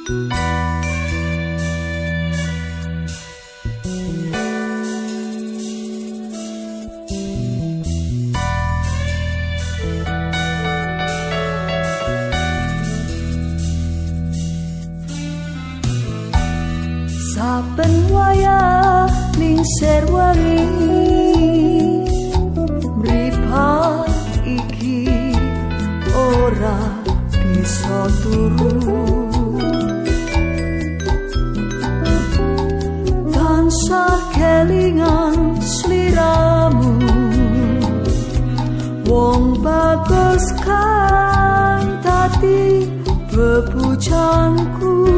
Saben wayah lingsir wangi mripat iki ora bisa turu tansah kelingan sliramu wong bagus kang dadi bebujangku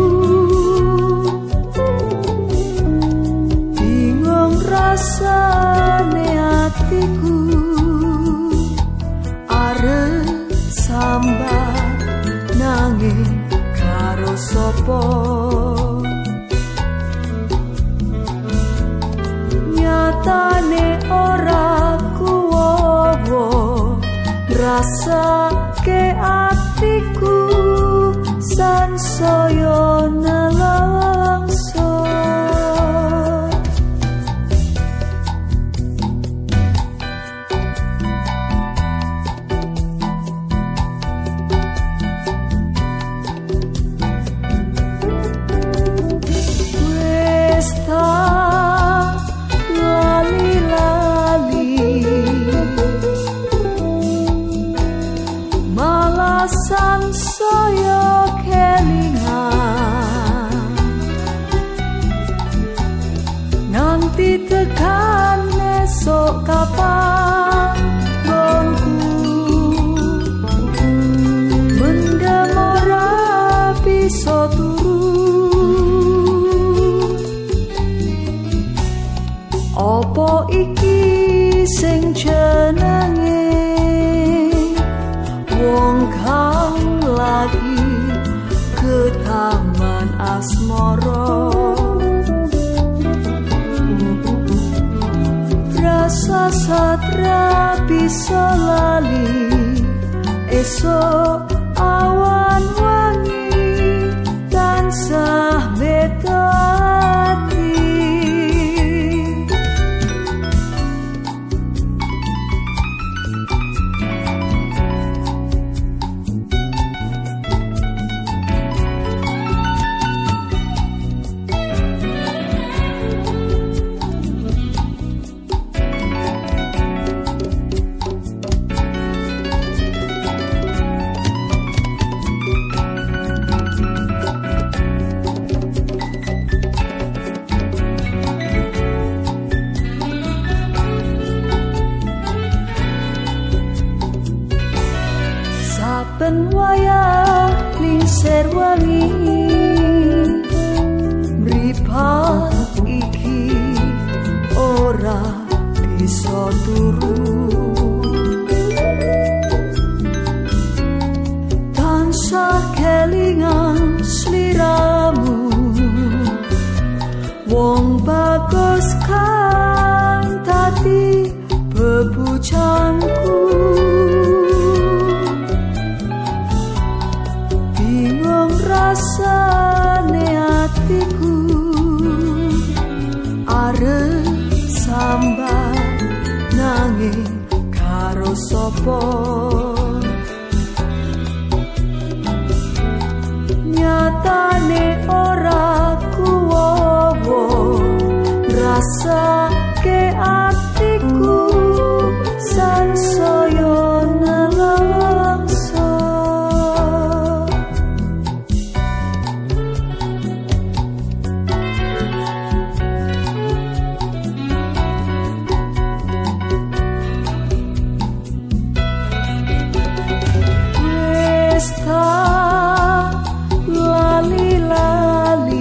rasane atiku arep sambat nanging karo sapa nyatane ora kuwowo rasake atiku sansaya nelangso sansaya kelingan nganti tekan esok kapan gongku mendem ora bisa turu opo iki sing jenenge wong kang lagi ke taman asmara rasa satra bisa lali esok awan wangi tansah beda hati saben wayah lingsir wangi mripat iki ora bisa turu tansah kelingan sliramu wong bagus kang dadi bebujangku rasane atiku arep sambat nanging karo sapa nyatane ora kuwowo rasake atiku sansaya nelangso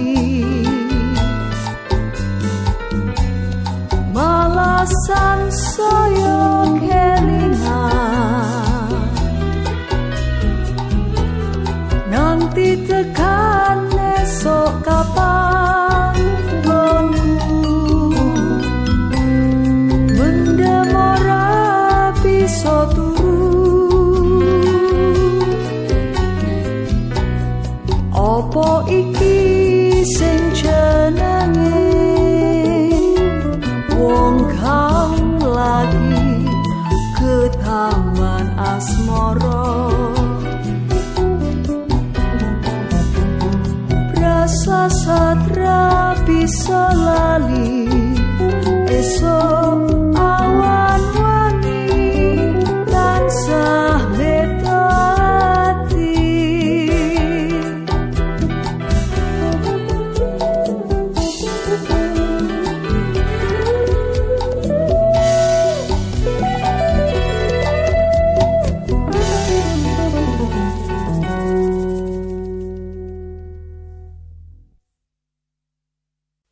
lali-lali malah sang Opo iki sing jenenge wong kang lagi ke taman asmara, rasa satra bisa